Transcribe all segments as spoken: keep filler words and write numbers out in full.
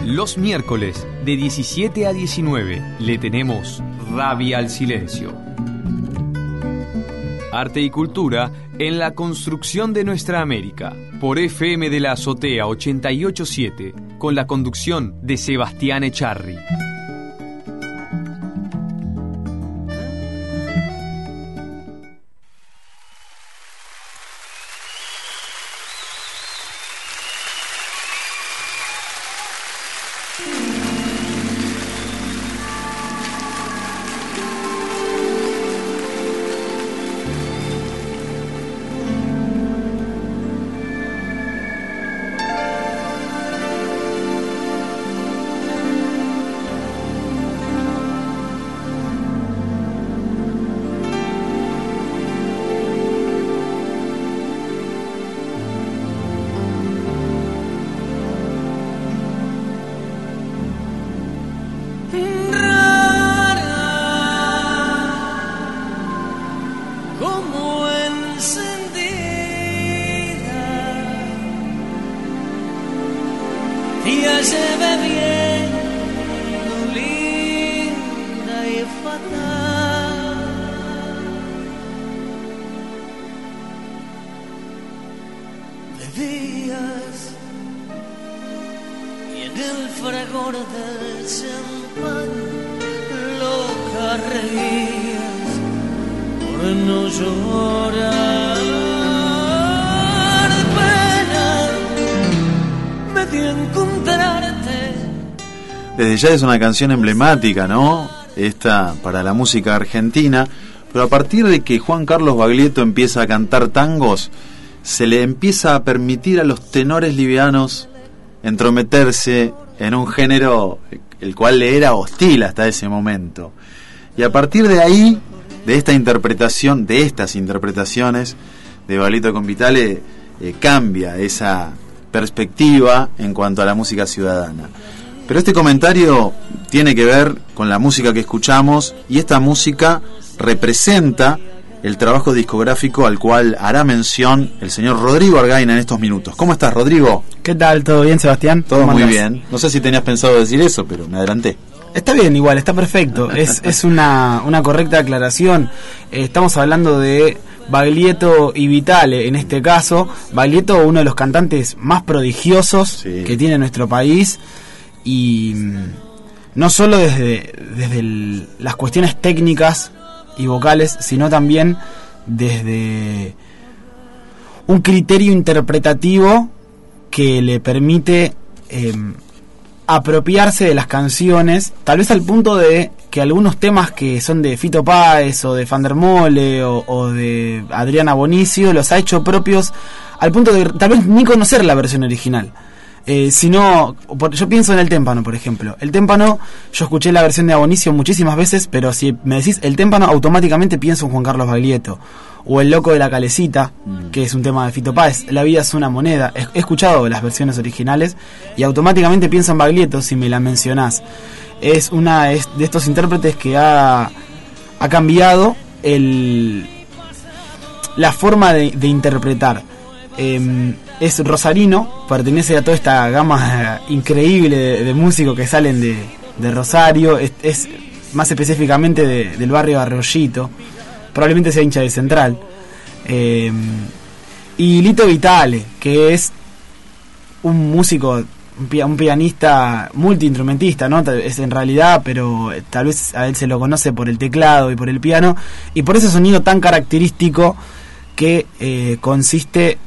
Los miércoles de diecisiete a diecinueve le tenemos Rabia al Silencio. Arte y cultura en la construcción de nuestra América. Por F M de la Azotea ochenta y ocho punto siete, con la conducción de Sebastián Echarri. Desde ya es una canción emblemática, ¿no? Esta para la música argentina, pero a partir de que Juan Carlos Baglietto empieza a cantar tangos, se le empieza a permitir a los tenores livianos entrometerse en un género el cual le era hostil hasta ese momento. Y a partir de ahí, de esta interpretación, de estas interpretaciones de Baglietto con Vitale, eh, cambia esa perspectiva en cuanto a la música ciudadana. Pero este comentario tiene que ver con la música que escuchamos, y esta música representa el trabajo discográfico al cual hará mención el señor Rodrigo Argaina en estos minutos. ¿Cómo estás, Rodrigo? ¿Qué tal? ¿Todo bien, Sebastián? Todo muy bien. No sé si tenías pensado decir eso, pero me adelanté. Está bien, igual, está perfecto. Es, es una, una correcta aclaración. Eh, estamos hablando de Baglietto y Vitale, en este caso. Baglietto, uno de los cantantes más prodigiosos sí. que tiene nuestro país. Y no solo desde, desde el, las cuestiones técnicas y vocales, sino también desde un criterio interpretativo que le permite eh, apropiarse de las canciones, tal vez al punto de que algunos temas que son de Fito Páez o de Fandermole o, o de Adriana Bonicio los ha hecho propios al punto de tal vez ni conocer la versión original. Eh, si no, yo pienso en El Témpano, por ejemplo. El Témpano, yo escuché la versión de Abonicio muchísimas veces, pero si me decís El Témpano, automáticamente pienso en Juan Carlos Baglietto. O El Loco de la Calecita, mm. que es un tema de Fito Páez. La vida es una moneda. He, he escuchado las versiones originales y automáticamente pienso en Baglietto si me la mencionás. Es una de estos intérpretes que ha, ha cambiado el, la forma de, de interpretar. Eh, es rosarino, pertenece a toda esta gama increíble de, de músicos que salen de, de Rosario, es, es más específicamente de, del barrio Arroyito, probablemente sea hincha de Central. Eh, y Lito Vitale, que es un músico, un pianista multiinstrumentista, ¿no? Es en realidad, pero tal vez a él se lo conoce por el teclado y por el piano, y por ese sonido tan característico que eh, consiste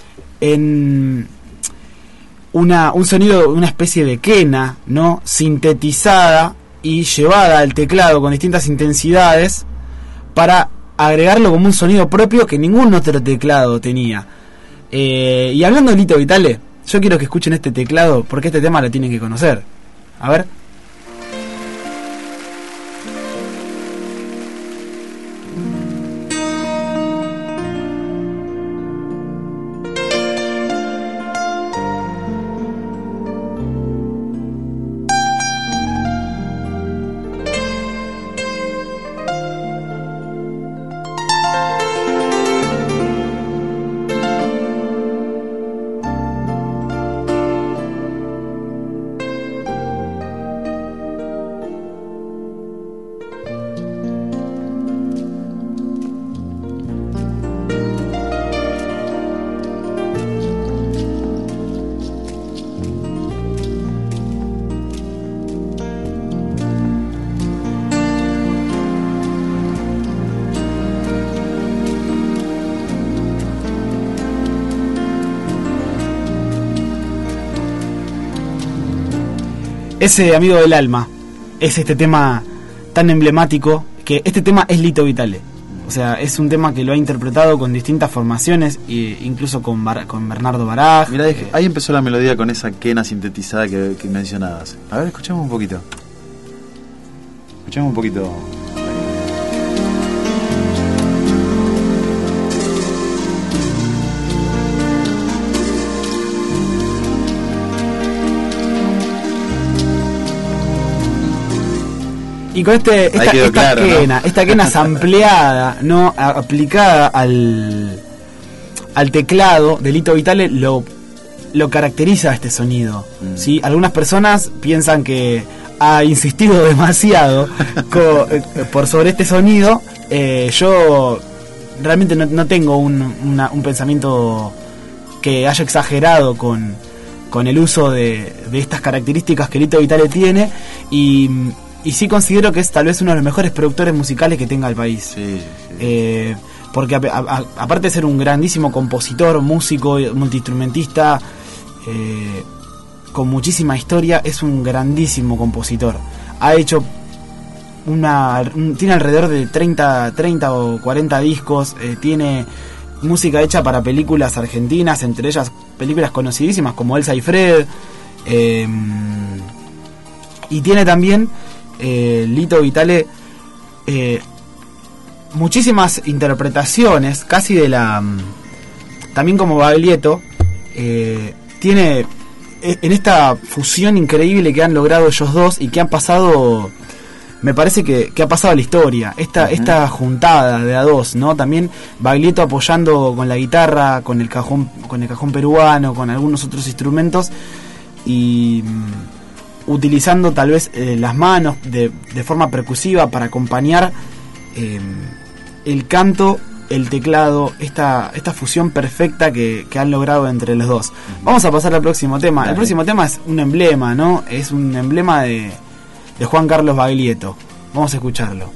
en una, un sonido, una especie de quena, ¿no? Sintetizada y llevada al teclado con distintas intensidades para agregarlo como un sonido propio que ningún otro teclado tenía. Eh, y hablando de Lito Vitale, yo quiero que escuchen este teclado porque este tema lo tienen que conocer. A ver. Ese amigo del alma es este tema tan emblemático, que este tema es Lito Vitale. O sea, es un tema que lo ha interpretado con distintas formaciones, e incluso con, Bar- con Bernardo Baraj. Mirá, eh, ahí empezó la melodía con esa quena sintetizada que, que mencionabas. A ver, escuchemos un poquito. Escuchemos un poquito. Y con este esta, esta claro, quena, ¿no? esta quena sampleada, ¿no? A, aplicada al al teclado de Lito Vitale, lo lo caracteriza este sonido. Mm. ¿Sí? Algunas personas piensan que ha insistido demasiado co, eh, por sobre este sonido. Eh, yo realmente no, no tengo un, una, un pensamiento que haya exagerado con, con el uso de, de estas características que Lito Vitale tiene, y Y sí considero que es tal vez uno de los mejores productores musicales que tenga el país. Sí, sí. Eh, porque a, a, aparte de ser un grandísimo compositor, músico, multiinstrumentista, eh, con muchísima historia, es un grandísimo compositor. Ha hecho una... Un, tiene alrededor de treinta, treinta o cuarenta discos, eh, tiene música hecha para películas argentinas, entre ellas películas conocidísimas como Elsa y Fred, eh, y tiene también... Eh, Lito Vitale eh, muchísimas interpretaciones, casi de la también como Baglietto, eh, tiene en esta fusión increíble que han logrado ellos dos y que han pasado, me parece que, que ha pasado a la historia, esta, uh-huh. esta juntada de a dos, ¿no? También Baglietto apoyando con la guitarra, con el cajón, con el cajón peruano, con algunos otros instrumentos, y utilizando tal vez eh, las manos de, de forma percusiva para acompañar eh, el canto, el teclado, esta, esta fusión perfecta que, que han logrado entre los dos. Vamos a pasar al próximo tema. Dale. El próximo tema es un emblema, ¿no? Es un emblema de, de Juan Carlos Baglietto. Vamos a escucharlo.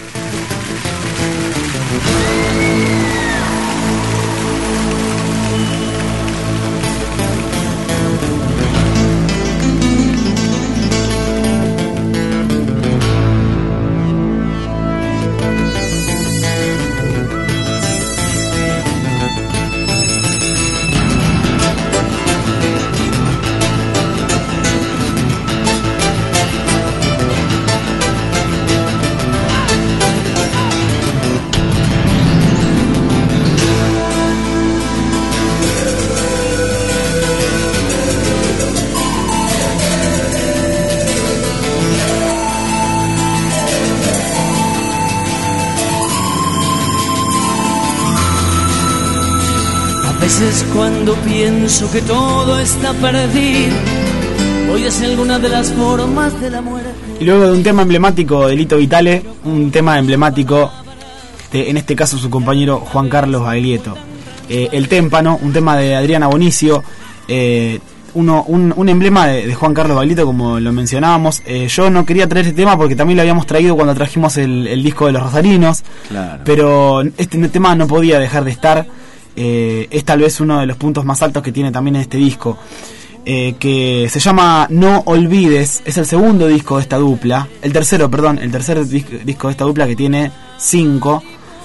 Cuando pienso que todo está perdido, hoy es alguna de las formas de la muerte. Y luego de un tema emblemático de Lito Vitale, un tema emblemático de, en este caso, su compañero Juan Carlos Baglietto. Eh, el Témpano, un tema de Adriana Bonicio, eh, uno, un, un emblema de, de Juan Carlos Baglietto, como lo mencionábamos. Eh, yo no quería traer este tema porque también lo habíamos traído cuando trajimos el, el disco de Los Rosarinos, claro. Pero este tema no podía dejar de estar. Eh, es tal vez uno de los puntos más altos que tiene también en este disco, eh, que se llama No Olvides. Es el segundo disco de esta dupla, el tercero, perdón, el tercer disco, disco de esta dupla, que tiene cinco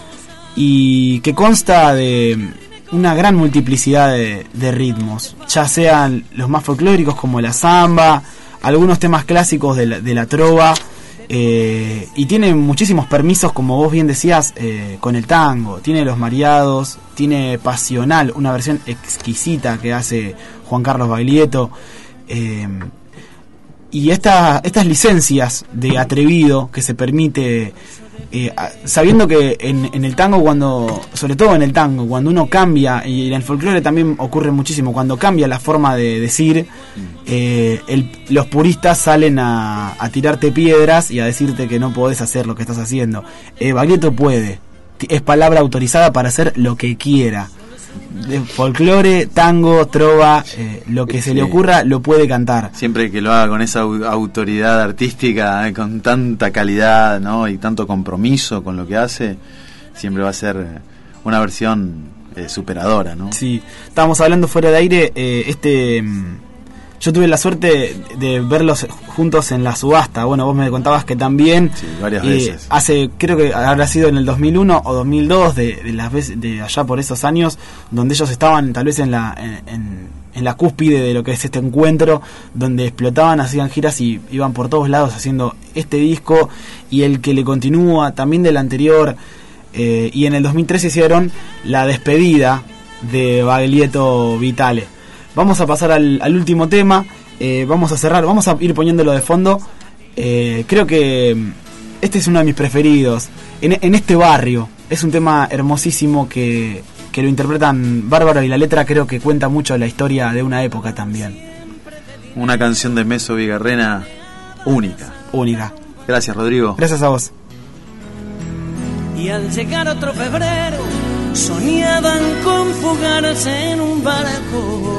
y que consta de una gran multiplicidad de, de ritmos, ya sean los más folclóricos como la samba, algunos temas clásicos de la, de la trova. Eh, y tiene muchísimos permisos, como vos bien decías, eh, con el tango. Tiene los mareados, tiene Pasional, una versión exquisita que hace Juan Carlos Baglietto, eh, y esta, estas licencias de atrevido que se permite, eh, sabiendo que en, en el tango, cuando, sobre todo en el tango, cuando uno cambia, y en el folclore también ocurre muchísimo, cuando cambia la forma de decir, eh, el, los puristas salen a, a tirarte piedras y a decirte que no podés hacer lo que estás haciendo. eh, Baglietto puede, es palabra autorizada para hacer lo que quiera. De folclore, tango, trova, eh, lo que se sí. le ocurra lo puede cantar. Siempre que lo haga con esa autoridad artística, eh, con tanta calidad, ¿no? Y tanto compromiso con lo que hace, siempre va a ser una versión eh, superadora, ¿no? Sí, estábamos hablando fuera de aire, eh, este Yo tuve la suerte de verlos juntos en la subasta. Bueno, vos me contabas que también. Sí, varias eh, veces. Hace, creo que habrá sido en el dos mil uno o dos mil dos, de, de las veces de allá por esos años, donde ellos estaban tal vez en la en, en, en la cúspide de lo que es este encuentro, donde explotaban, hacían giras y iban por todos lados haciendo este disco y el que le continúa, también del anterior. Eh, y en el dos mil trece hicieron la despedida de Baglietto Vitale. Vamos a pasar al, al último tema. Eh, vamos a cerrar, vamos a ir poniéndolo de fondo. Eh, creo que este es uno de mis preferidos. En, en este barrio. Es un tema hermosísimo que, que lo interpretan bárbaro, y la letra creo que cuenta mucho la historia de una época también. Una canción de Meso Vigarrena única. Única. Gracias, Rodrigo. Gracias a vos. Y al llegar otro febrero, soñaban con fugarse en un barco.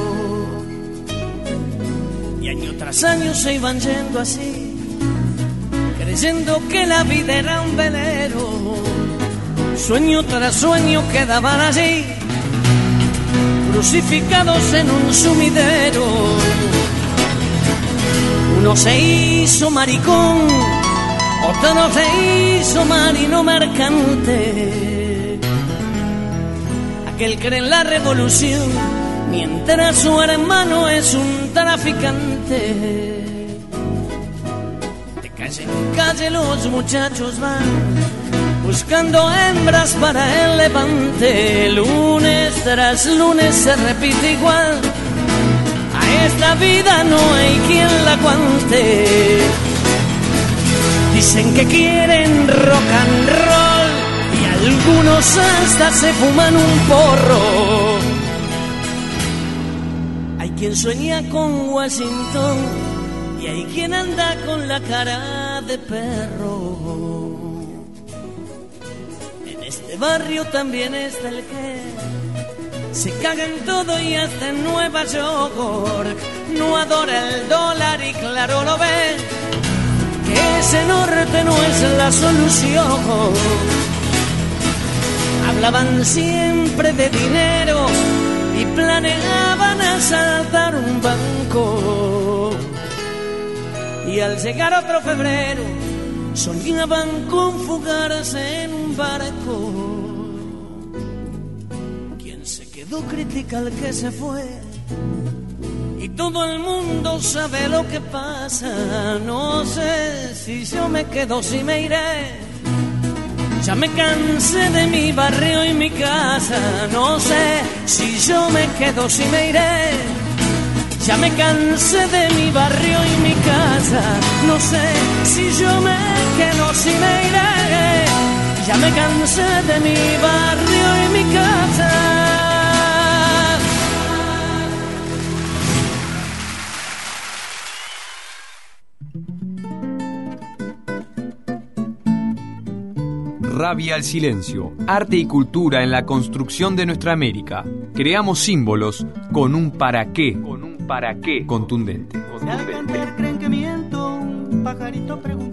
Y año tras año se iban yendo así, creyendo que la vida era un velero. Sueño tras sueño quedaban allí, crucificados en un sumidero. Uno se hizo maricón, otro se hizo marino mercante. Aquel cree en la revolución, mientras su hermano es un traficante. De calle en calle los muchachos van, buscando hembras para el levante. Lunes tras lunes se repite igual, a esta vida no hay quien la aguante. Dicen que quieren rock and roll y algunos hasta se fuman un porro. Hay quien sueña con Washington y hay quien anda con la cara de perro. En este barrio también está el que se caga en todo y hasta en Nueva York no adora el dólar y claro lo ve, que ese norte no es la solución. Hablaban siempre de dinero y planeaban asaltar un banco. Y al llegar otro febrero, soñaban con fugarse en un barco. Quien se quedó critica al que se fue, y todo el mundo sabe lo que pasa. No sé si yo me quedo, si me iré. Ya me cansé de mi barrio y mi casa. No sé si yo me quedo, si me iré. Ya me cansé de mi barrio y mi casa. No sé si yo me quedo, si me iré. Ya me cansé de mi barrio y mi casa. Rabia al silencio, arte y cultura en la construcción de nuestra América. Creamos símbolos con un para qué, con un para qué contundente. Al cantar creen que miento, un pajarito pregunta.